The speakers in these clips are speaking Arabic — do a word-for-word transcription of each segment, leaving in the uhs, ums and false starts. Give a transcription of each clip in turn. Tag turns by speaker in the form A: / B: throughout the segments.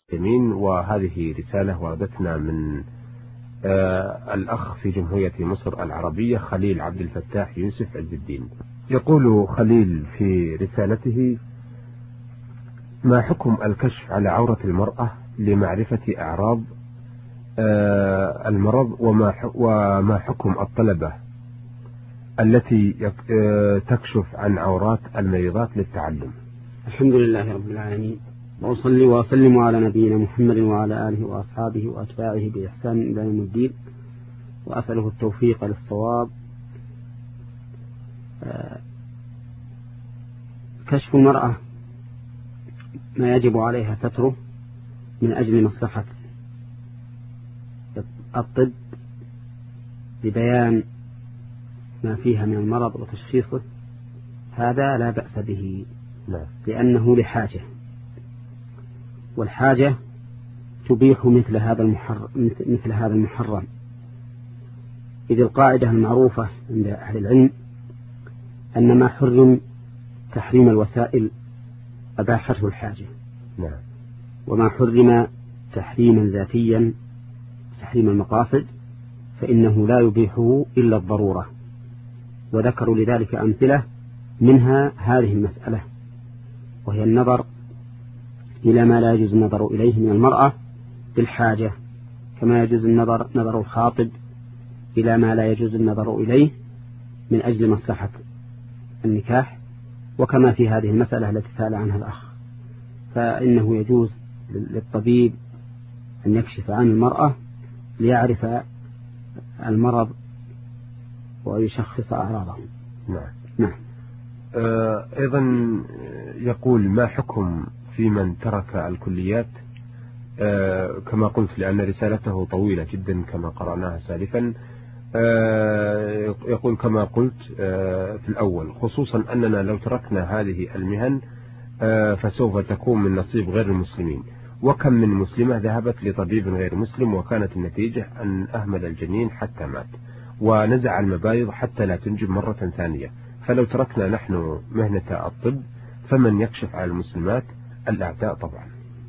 A: جميل. وهذه رسالة وردتنا من آه الأخ في جمهورية مصر العربية خليل عبد الفتاح يوسف عز الدين. يقول خليل في رسالته: ما حكم الكشف على عورة المرأة لمعرفة أعراض آه المرض، وما وما حكم الطلبة التي آه تكشف عن عورات المريضات للتعلم؟
B: الحمد لله رب العالمين، وأصلي وأسلم على نبينا محمد وعلى آله وأصحابه وأتباعه بإحسان إلى يوم الدين، وأسأله التوفيق للصواب. كشف المرأة ما يجب عليها ستره من أجل مصلحة الطب لبيان ما فيها من المرض وتشخيصه، هذا لا بأس به، لأنه لحاجة، والحاجة تبيح مثل هذا المحرم مثل هذا المحرم إذ القاعدة المعروفة عند أهل العلم أن ما حرم تحريم الوسائل أباحته الحاجة، وما حرم تحريما ذاتيا تحريم المقاصد فإنه لا يبيحه إلا الضرورة. وذكروا لذلك أمثلة، منها هذه المسألة، وهي النظر إلى ما لا يجوز النظر إليه من المرأة بالحاجة، كما يجوز النظر نظر الخاطب إلى ما لا يجوز النظر إليه من أجل مصلحة النكاح، وكما في هذه المسألة التي سأل عنها الأخ، فإنه يجوز للطبيب أن يكشف عن المرأة ليعرف المرض ويشخص أعراضه.
A: نعم.
B: نعم.
A: آه أيضا يقول: ما حكم في من ترك الكليات؟ آه كما قلت، لأن رسالته طويلة جدا كما قرأناها سالفا. آه يقول كما قلت آه في الأول، خصوصا أننا لو تركنا هذه المهن آه فسوف تكون من نصيب غير المسلمين، وكم من مسلمة ذهبت لطبيب غير مسلم وكانت النتيجة أن أهمل الجنين حتى مات، ونزع المبايض حتى لا تنجب مرة ثانية. فلو تركنا نحن مهنة الطب فمن يكشف على المسلمات؟ الأعداء طبعا.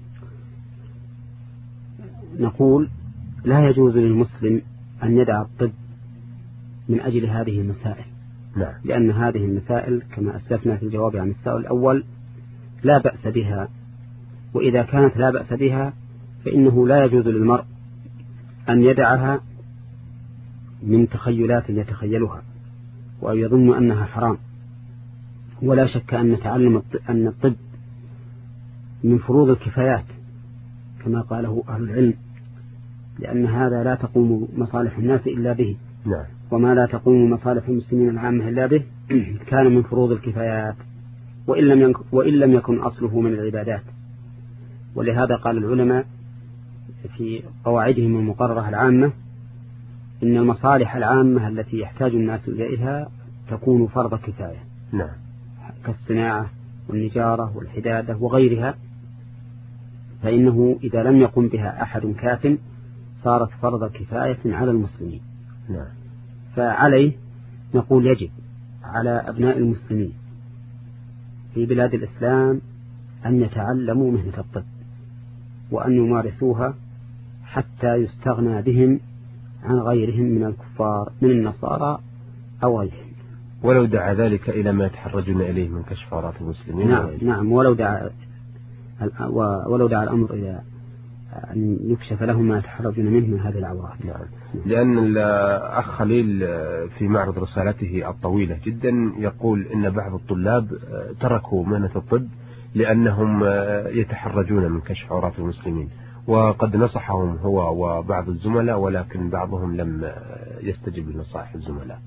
B: نقول: لا يجوز للمسلم أن يدع الطب من أجل هذه المسائل.
A: نعم.
B: لأن هذه المسائل كما أسلفنا في الجواب عن السؤال الأول لا بأس بها، وإذا كانت لا بأس بها فإنه لا يجوز للمرء أن يدعها من تخيلات يتخيلها وأن يظن أنها حرام. ولا شك أن تعلم أن الطب من فروض الكفايات كما قاله أهل العلم، لأن هذا لا تقوم مصالح الناس إلا به.
A: نعم.
B: وما لا تقوم مصالح المسلمين العامة إلا به كان من فروض الكفايات، وإن لم وإن لم يكن أصله من العبادات. ولهذا قال العلماء في قواعدهم المقررة العامة إن المصالح العامة التي يحتاج الناس إليها تكون فرض كفاية.
A: نعم.
B: كالصناعة والنجارة والحدادة وغيرها، فإنه إذا لم يقم بها أحد كاف صارت فرض كفاية على المسلمين.
A: نعم.
B: فعليه نقول يجب على أبناء المسلمين في بلاد الإسلام أن يتعلموا مهنة الطب وأن يمارسوها حتى يستغنى بهم عن غيرهم من الكفار من النصارى أو غيرهم،
A: ولو دعا ذلك إلى ما يتحرجون إليه من كشف عورات المسلمين.
B: نعم. نعم. ولو دعا ولو دعا الأمر إلى أن يكشف لهم ما يتحرجون منه من هذه العورات.
A: نعم. لأن الأخ خليل في معرض رسالته الطويلة جدا يقول إن بعض الطلاب تركوا مهنة الطب لأنهم يتحرجون من كشف عورات المسلمين، وقد نصحهم هو وبعض الزملاء، ولكن بعضهم لم يستجب لنصائح الزملاء.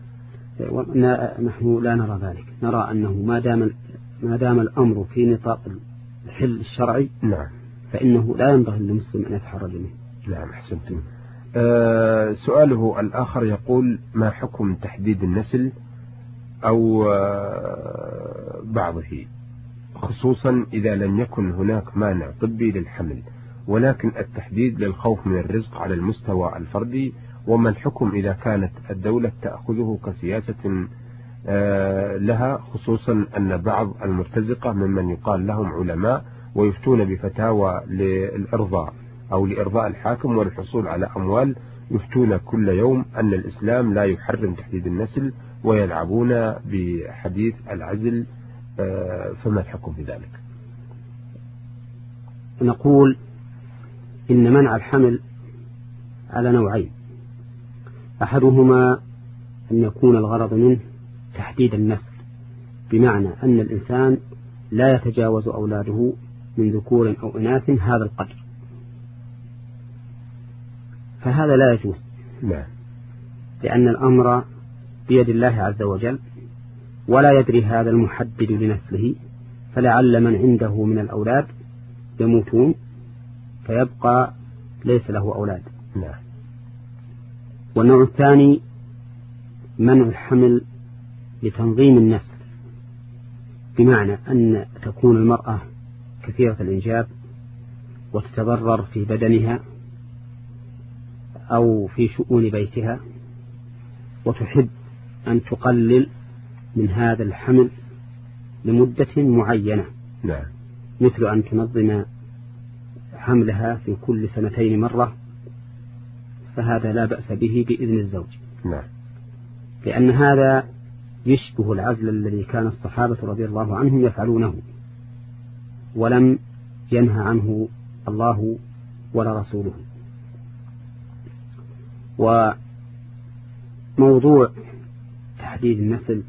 B: نحن لا نرى ذلك، نرى أنه ما دام ما دام الأمر في نطاق الحل الشرعي،
A: نعم،
B: فإنه لا ينبغي للمسلم أن يتحرج منه.
A: نعم، أحسنتم. أه سؤاله الآخر يقول: ما حكم تحديد النسل أو أه بعضه، خصوصا إذا لم يكن هناك مانع طبي للحمل، ولكن التحديد للخوف من الرزق على المستوى الفردي؟ وما الحكم إذا كانت الدولة تأخذه كسياسة لها، خصوصا أن بعض المرتزقة ممن يقال لهم علماء ويفتون بفتاوى للإرضاء أو لإرضاء الحاكم والحصول على أموال، يفتون كل يوم أن الإسلام لا يحرم تحديد النسل، ويلعبون بحديث العزل. فما الحكم في ذلك؟
B: نقول إن منع الحمل على نوعين: أحدهما أن يكون الغرض منه تحديد النسل، بمعنى أن الإنسان لا يتجاوز أولاده من ذكور أو إناث هذا القدر، فهذا لا يجوز.
A: لا.
B: لأن الأمر بيد الله عز وجل، ولا يدري هذا المحدد لنسله، فلعل من عنده من الأولاد يموتون فيبقى ليس له أولاد.
A: لا.
B: والنوع الثاني منع الحمل لتنظيم النسل، بمعنى أن تكون المرأة كثيرة الإنجاب وتتضرر في بدنها أو في شؤون بيتها، وتحب أن تقلل من هذا الحمل لمدة معينة.
A: نعم.
B: مثل أن تنظم حملها في كل سنتين مرة، فهذا لا بأس به بإذن الزوج.
A: نعم.
B: لأن هذا يشبه العزل الذي كان الصحابة رضي الله عنهم يفعلونه، ولم ينهى عنه الله ولا رسوله. وموضوع تحديد النسل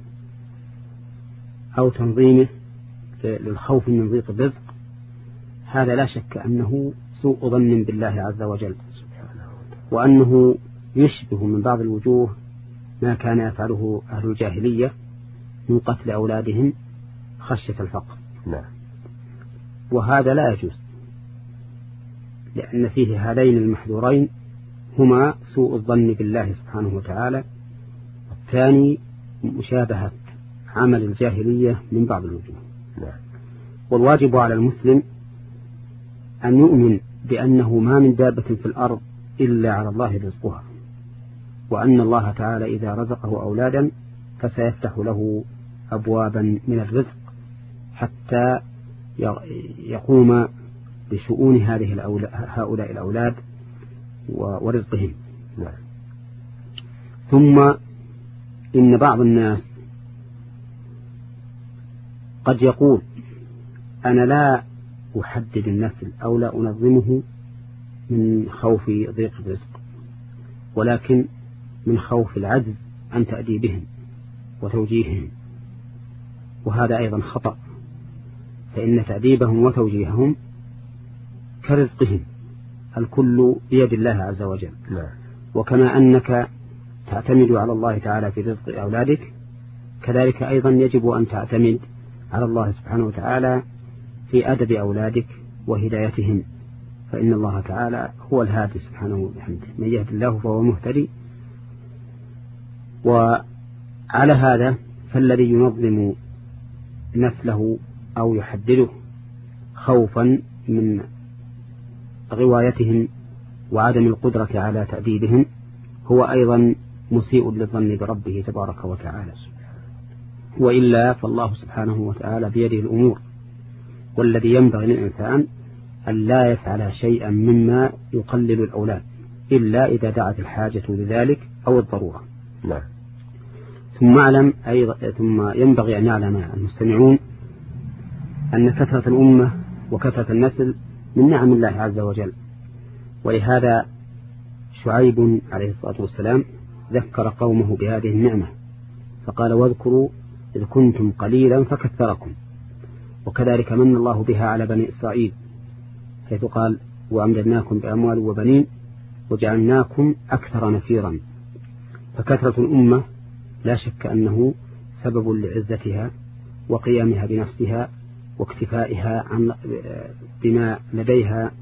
B: أو تنظيمه للخوف من ضيق الرزق، هذا لا شك أنه سوء ظن بالله عز وجل، وأنه يشبه من بعض الوجوه ما كان يفعله أهل الجاهلية من قتل أولادهم خشية الفقر.
A: نعم.
B: وهذا لا يجوز، لأن فيه هذين المحذورين هما سوء الظن بالله سبحانه وتعالى، والثاني مشابهة عمل الجاهلية من بعض الوجوه.
A: نعم.
B: والواجب على المسلم أن يؤمن بأنه ما من دابة في الأرض إلا على الله رزقها، وأن الله تعالى إذا رزقه أولادا فسيفتح له أبوابا من الرزق حتى يقوم بشؤون هذه هؤلاء الأولاد ورزقهم.
A: نعم.
B: ثم إن بعض الناس قد يقول: أنا لا أحدد النسل أو لا أنظمه من خوف ضيق الرزق، ولكن من خوف العجز عن تأديبهم وتوجيههم، وهذا أيضا خطأ، فإن تأديبهم وتوجيههم كرزقهم، الكل بيد الله عز وجل.
A: لا.
B: وكما أنك تعتمد على الله تعالى في رزق أولادك، كذلك أيضا يجب أن تعتمد على الله سبحانه وتعالى في أدب أولادك وهدايتهم، فإن الله تعالى هو الهادي سبحانه وبحمده، من يهد الله فهو مهتدي. وعلى هذا فالذي ينظم نسله أو يحدده خوفا من غوايتهم وعدم القدرة على تأديبهم هو أيضا مسيء للظن بربه تبارك وتعالى، وإلا فالله سبحانه وتعالى بيده الأمور، والذي ينبغي للإنسان أن لا يفعل شيئا مما يقلل الأولاد إلا إذا دعت الحاجة لذلك أو الضرورة.
A: نعم.
B: ثم أعلم أيضا ثم ينبغي أن يعلم المستمعون أن كثرة الأمة وكثرة النسل من نعم الله عز وجل، ولهذا شعيب عليه الصلاة والسلام ذكر قومه بهذه النعمة فقال: واذكروا إذ كنتم قليلا فكثركم. وكذلك من الله بها على بني إسرائيل، حيث قال: وأمددناكم بأموال وبنين وجعلناكم أكثر نفيرا. فكثرة الأمة لا شك أنه سبب لعزتها وقيامها بنفسها واكتفائها عن بما لديها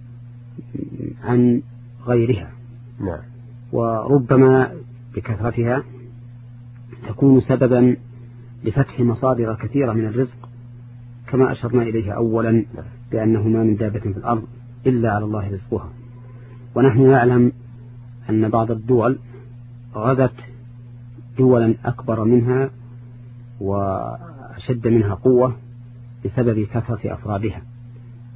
B: عن غيرها.
A: نعم.
B: وربما بكثرتها تكون سببا لفتح مصادر كثيرة من الرزق، كما أشرنا إليه أولا بأنه ما من دابة في الأرض إلا على الله رزقها. ونحن نعلم أن بعض الدول غزت دولا أكبر منها وأشد منها قوة بسبب كثرة أفرادها،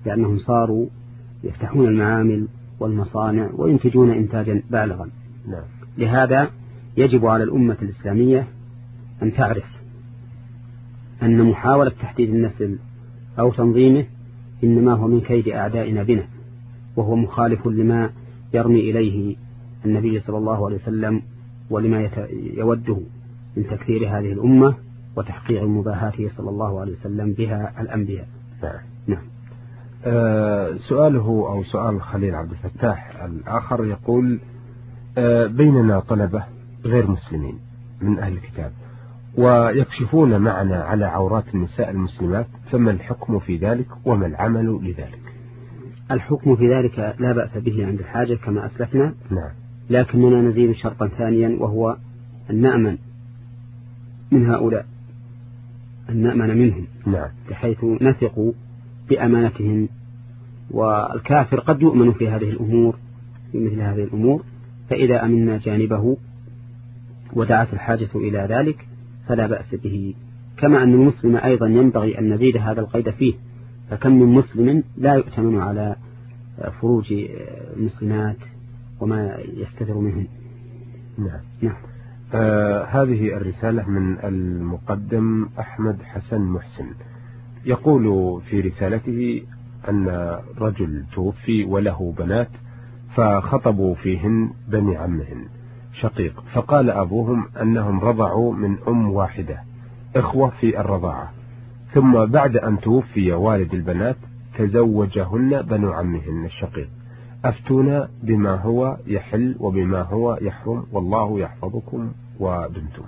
B: لأنهم صاروا يفتحون المعامل والمصانع وينتجون إنتاجا بالغا.
A: نعم.
B: لهذا يجب على الأمة الإسلامية أن تعرف أن محاولة تحديد النسل أو تنظيمه إنما هو من كيد أعدائنا بنا، وهو مخالف لما يرمي إليه النبي صلى الله عليه وسلم ولما يوده من تكثير هذه الأمة وتحقيق مباهاته صلى الله عليه وسلم بها الأنبياء.
A: نعم.
B: نعم.
A: آه سؤاله أو سؤال الخليل عبد الفتاح الآخر يقول: آه بيننا طلبة غير مسلمين من أهل الكتاب ويكشفون معنا على عورات النساء المسلمات، فما الحكم في ذلك وما العمل لذلك؟
B: الحكم في ذلك لا بأس به عند الحاجة كما أسلفنا.
A: نعم.
B: لكننا نزيد شرطا ثانيا، وهو أن نأمن من هؤلاء، أن نأمن منهم.
A: نعم.
B: بحيث نثق بأمانتهم، والكافر قد يؤمن في هذه الأمور في مثل هذه الأمور، فإذا أمنا جانبه ودعت الحاجة إلى ذلك فلا بأس به. كما أن المسلم أيضا ينبغي أن نزيد هذا القيد فيه، فكم من مسلم لا يؤتمن على فروج المسلمات وما يستتر منهم.
A: نعم.
B: نعم.
A: آه هذه الرسالة من المقدم أحمد حسن محسن، يقول في رسالته أن رجل توفي وله بنات فخطبوا فيهن بني عمهن شقيق، فقال أبوهم أنهم رضعوا من أم واحدة إخوة في الرضاعة، ثم بعد أن توفي والد البنات تزوجهن بنو عمهن الشقيق، أفتونا بما هو يحل وبما هو يحرم، والله يحفظكم ودمتم.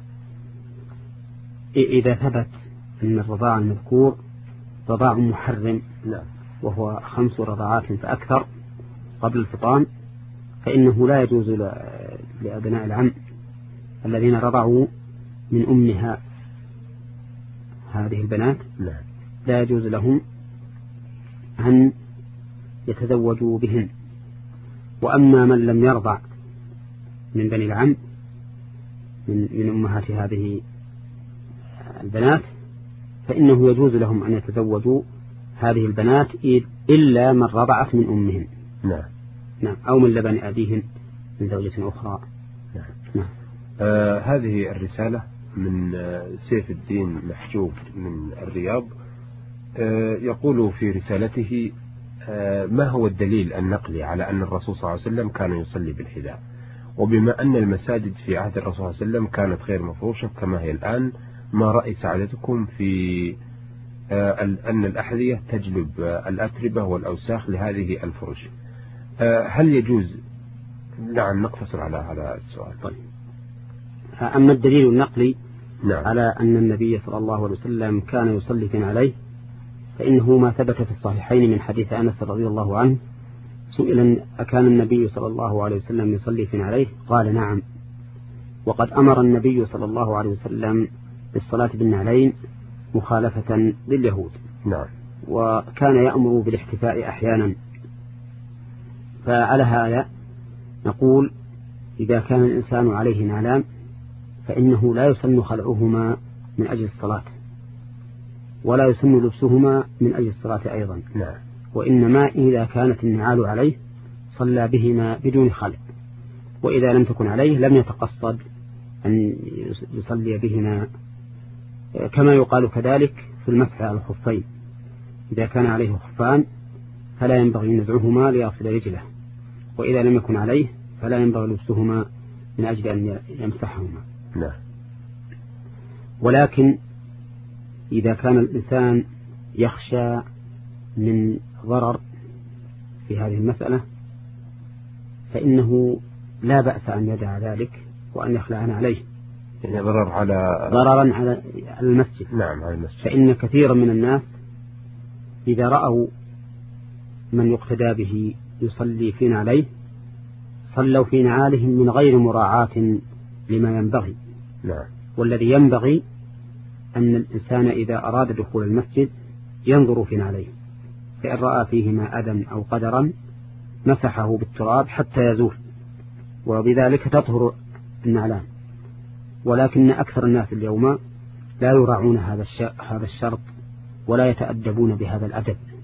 B: إذا ثبت أن الرضاع المذكور رضاع محرم،
A: نعم،
B: وهو خمس رضاعات فأكثر قبل الفطام، فإنه لا يجوز لأبناء العم الذين رضعوا من أمها هذه البنات،
A: نعم،
B: لا يجوز لهم أن يتزوجوا بهن. وأما من لم يرضع من بني العم من, من أمهات هذه البنات فإنه يجوز لهم أن يتزوجوا هذه البنات إلا من رضعت من أمهن.
A: نعم.
B: نعم. أو من لبن أبيهن من زوجة أخرى.
A: نعم.
B: نعم.
A: آه هذه الرسالة من آه سيف الدين محجوب من الرياض، آه يقول في رسالته: آه ما هو الدليل النقلي على أن الرسول صلى الله عليه وسلم كان يصلي بالحذاء؟ وبما أن المساجد في عهد الرسول صلى الله عليه وسلم كانت غير مفروشة كما هي الآن، ما رأي سعادتكم في آه أن الأحذية تجلب آه الأتربة والأوساخ لهذه الفرش؟ آه هل يجوز؟ نعم، نقتصر على هذا السؤال.
B: طيب. أما الدليل النقلي
A: نعم.
B: على أن النبي صلى الله عليه وسلم كان يصلي في عليه، فإنه ما ثبت في الصحيحين من حديث أنس رضي الله عنه، سئل أكان النبي صلى الله عليه وسلم يصلي في عليه؟ قال: نعم. وقد أمر النبي صلى الله عليه وسلم بالصلاة بالنعلين مخالفة لليهود.
A: نعم.
B: وكان يأمر بالاحتفاء أحيانا. فعلى هذا نقول: إذا كان الإنسان عليه نعلان فإنه لا يسن خلعهما من أجل الصلاة، ولا يسن لبسهما من أجل الصلاة أيضا.
A: نعم.
B: وإنما إذا كانت النعال عليه صلى بهما بدون خلع، وإذا لم تكن عليه لم يتقصد أن يصلي بهما، كما يقال كذلك في المسح على الخفين، إذا كان عليه خفان فلا ينبغي نزعهما ليصل رجله، وإذا لم يكن عليه فلا ينبغي لبسهما من أجل أن يمسحهما.
A: نعم.
B: ولكن إذا كان الإنسان يخشى من ضرر في هذه المسألة فإنه لا بأس أن يدع ذلك وأن يخلعن عليه،
A: يعني ضرر على
B: ضررا على المسجد.
A: نعم، على المسجد.
B: فإن كثيرا من الناس إذا رأوا من يقتدى به يصلي في نعليه صلوا في نعالهم من غير مراعاة لما ينبغي.
A: نعم.
B: والذي ينبغي أن الإنسان إذا أراد دخول المسجد ينظر في نعليه، فإن رأى فيهما أذى أو قدرا مسحه بالتراب حتى يزول، وبذلك تطهر النعلان. ولكن أكثر الناس اليوم لا يراعون هذا هذا الشرط ولا يتأدبون بهذا الأدب،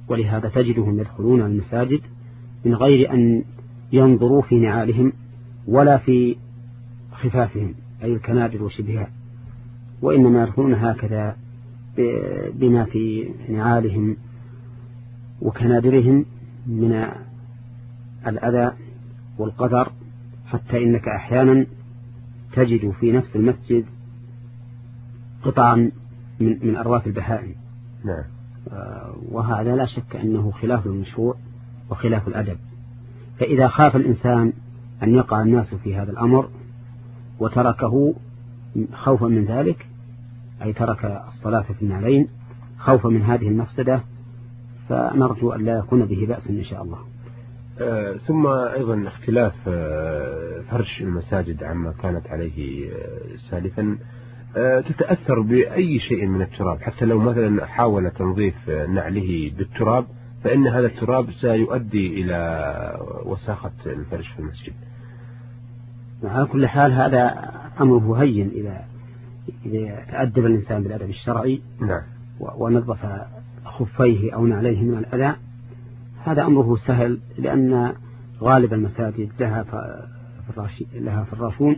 B: ولهذا تجدهم يدخلون المساجد من غير أن ينظروا في نعالهم ولا في خفافهم أي الكنادر وشبهها، وإنما يدخلون هكذا بما في نعالهم وكنادرهم من الأذى والقدر، حتى إنك أحيانا تجد في نفس المسجد قطعا من, من أرواث البهائم.
A: نعم.
B: وهذا لا شك أنه خلاف المشروع وخلاف الأدب. فإذا خاف الإنسان أن يقع الناس في هذا الأمر وتركه خوفا من ذلك، أي ترك الصلاة في النعلين خوفا من هذه المفسدة، فنرجو أن لا يكون به بأس إن شاء الله.
A: آه ثم أيضا اختلاف آه فرش المساجد عما كانت عليه آه سالفا، آه تتأثر بأي شيء من التراب، حتى لو مثلا حاول تنظيف نعله بالتراب فإن هذا التراب سيؤدي إلى وساخة الفرش في المسجد.
B: على كل حال هذا أمره هين إذا إذا تأدب الإنسان بالأدب الشرعي.
A: نعم.
B: ونظف خفيه أو نعليه من الأذى، هذا أمره سهل، لأن غالب المساجد لها فراش لها فراشون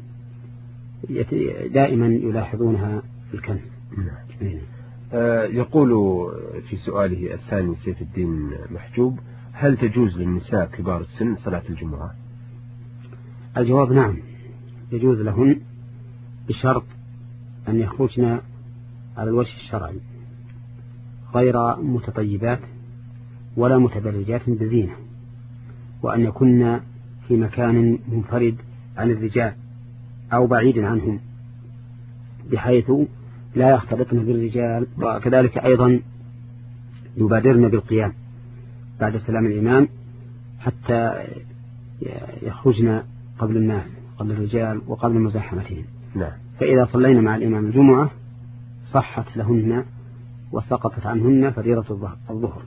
B: دائما يلاحظونها في الكنس.
A: نعم. آه يقول في سؤاله الثاني سيف الدين محجوب: هل تجوز للنساء كبار السن صلاة الجمعة؟
B: الجواب نعم، يجوز لهن بشرط أن يخرجن على الوجه الشرعي غير متطيبات ولا متبرجات بزينة، وأن يكن في مكان منفرد عن الرجال أو بعيد عنهم بحيث لا يختلطن بالرجال، وكذلك أيضا يبادرن بالقيام بعد سلام الإمام حتى يخرجن قبل الناس قبل الرجال وقبل مزاحمتهم.
A: نعم.
B: فإذا صلينا مع الإمام الجمعة صحت لهن وسقطت عنهن فريضة الظهر.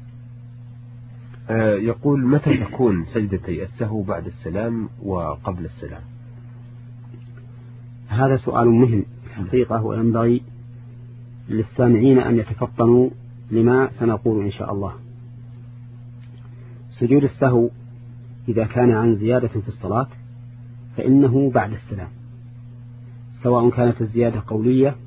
A: آه يقول: متى تكون سجدتي السهو بعد السلام وقبل السلام؟
B: هذا سؤال مهم حقيقة، وينبغي للسامعين أن يتفطنوا لما سنقول إن شاء الله. سجود السهو إذا كان عن زيادة في الصلاة فإنه بعد السلام، سواء كانت الزيادة قولية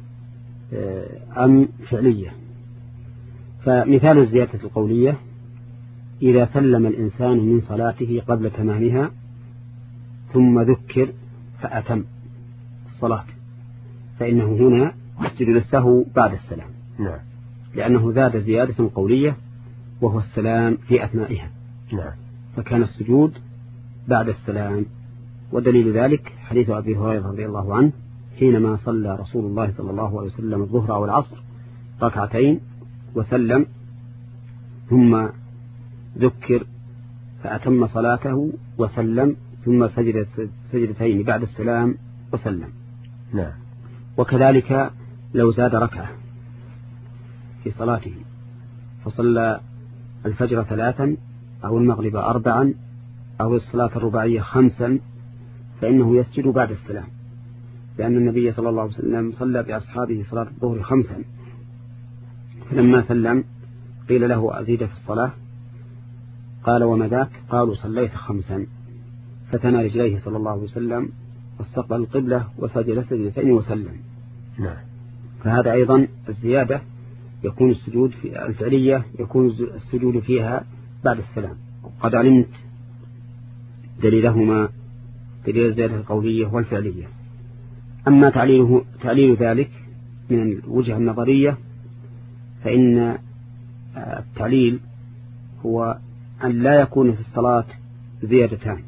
B: أم فعلية. فمثال الزيادة القولية: إذا سلم الإنسان من صلاته قبل تمامها ثم ذكر فأتم الصلاة فإنه هنا يسجد للسهو بعد السلام.
A: نعم.
B: لأنه زاد زيادة قولية وهو السلام في أثنائها.
A: نعم.
B: فكان السجود بعد السلام. ودليل ذلك حديث أبي هريرة رضي الله عنه حينما صلى رسول الله صلى الله عليه وسلم الظهر أو العصر ركعتين وسلم ثم ذكر فأتم صلاته وسلم ثم سجد سجدتين بعد السلام وسلم.
A: نعم.
B: وكذلك لو زاد ركعة في صلاته فصلى الفجر ثلاثا أو المغرب أربعا أو الصلاة الرباعية خمسا فإنه يسجد بعد السلام، لأن النبي صلى الله عليه وسلم صلى بأصحابه صلاة الظهر خمسا، فلما سلم قيل له: أزيد في الصلاة؟ قال: وما ذاك؟ قالوا: صليت خمسا. فتنى رجليه صلى الله عليه وسلم واستقبل القبلة وسجد سجدتين وسلم.
A: نعم.
B: فهذا أيضا الزيادة يكون السجود في الفعلية يكون السجود فيها بعد السلام. قد علمت دليلهما، دليل الزيادة القولية والفعلية. أما تعليله تعليل ذلك من الوجهة النظرية فإن التعليل هو أن لا يكون في الصلاة زيادتان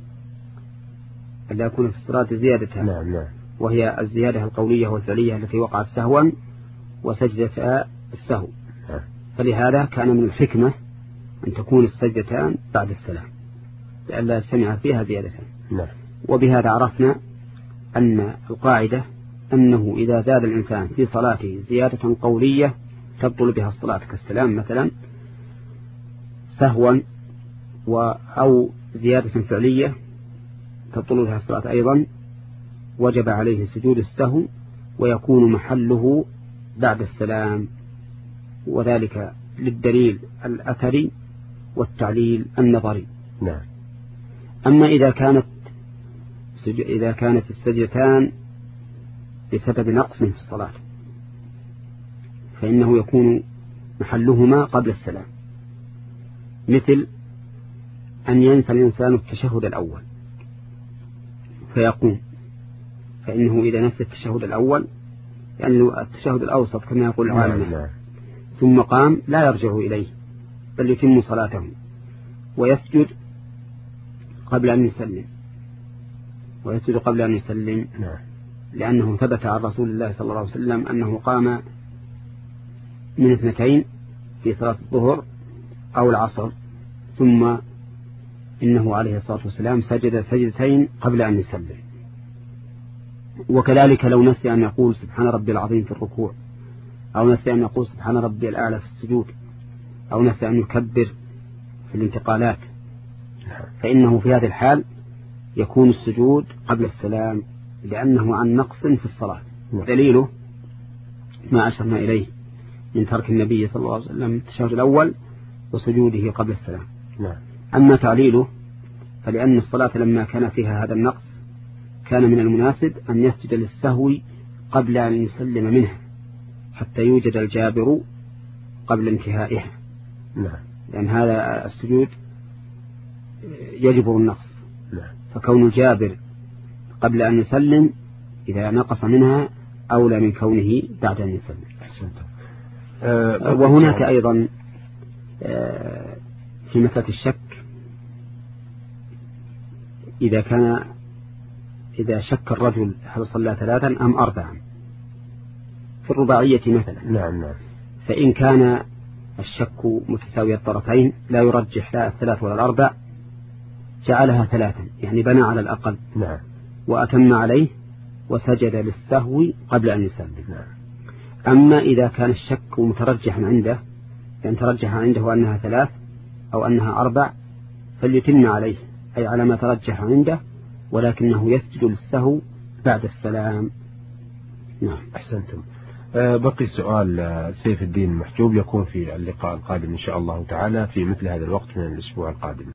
B: أن لا يكون في الصلاة زيادتان.
A: نعم. نعم.
B: وهي الزيادة القولية والفعلية التي وقعت سهوا وسجدة السهو.
A: نعم.
B: فلهذا كان من الحكمة أن تكون السجدتان بعد السلام لئلا يجتمع فيها زيادتان.
A: نعم.
B: وبهذا عرفنا أن القاعدة أنه إذا زاد الإنسان في صلاته زيادة قولية تبطل بها الصلاة كالسلام مثلا سهوا أو زيادة فعلية تبطل بها الصلاة أيضا، وجب عليه سجود السهو ويكون محله بعد السلام، وذلك للدليل الأثري والتعليل النظري.
A: نعم.
B: أما إذا كانت إذا كانت السجدتان بسبب نقص في الصلاة فإنه يكون محلهما قبل السلام، مثل أن ينسى الإنسان التشهد الأول فيقوم، فإنه إذا نسي التشهد الأول يعني التشهد الأوسط كما يقول العالم ثم قام لا يرجع إليه بل يتم صلاته ويسجد قبل أن يسلم ويسجد قبل أن يسلم لأنه ثبت عن رسول الله صلى الله عليه وسلم أنه قام من اثنتين في صلاة الظهر أو العصر ثم إنه عليه الصلاة والسلام سجد سجدتين قبل أن يسلم. وكذلك لو نسي أن يقول سبحان ربي العظيم في الركوع، أو نسي أن يقول سبحان ربي الأعلى في السجود، أو نسي أن يكبر في الانتقالات، فإنه في هذه الحال يكون السجود قبل السلام لأنه عن نقص في الصلاة. دليله ما أشرنا إليه من ترك النبي صلى الله عليه وسلم التشهد الأول وسجوده قبل السلام. أما تعليله فلأن الصلاة لما كان فيها هذا النقص كان من المناسب أن يسجد للسهو قبل أن يسلم منها حتى يوجد الجابر قبل انتهائها، لأن هذا السجود يجبر النقص، فكون الجابر قبل أن يسلم إذا نقص منها أولى من كونه بعد أن يسلم. أه وهناك أيضا أه في مسألة الشك إذا كان إذا شك الرجل هل صلى ثلاثا أم أربعا في الرباعية مثلا،
A: نعم نعم،
B: فإن كان الشك متساوي الطرفين لا يرجح لا الثلاث ولا الأربع جعلها ثلاثا يعني بنى على الأقل،
A: نعم،
B: وأتم عليه وسجد للسهو قبل أن يسلم.
A: نعم.
B: أما إذا كان الشك مترجحا عنده يعني ترجح عنده أنها ثلاث أو أنها أربع فليتم عليه أي على ما ترجح عنده، ولكنه يسجد للسهو بعد السلام. نعم.
A: أحسنتم. أه بقي سؤال سيف الدين محجوب يكون في اللقاء القادم إن شاء الله تعالى في مثل هذا الوقت من الأسبوع القادم.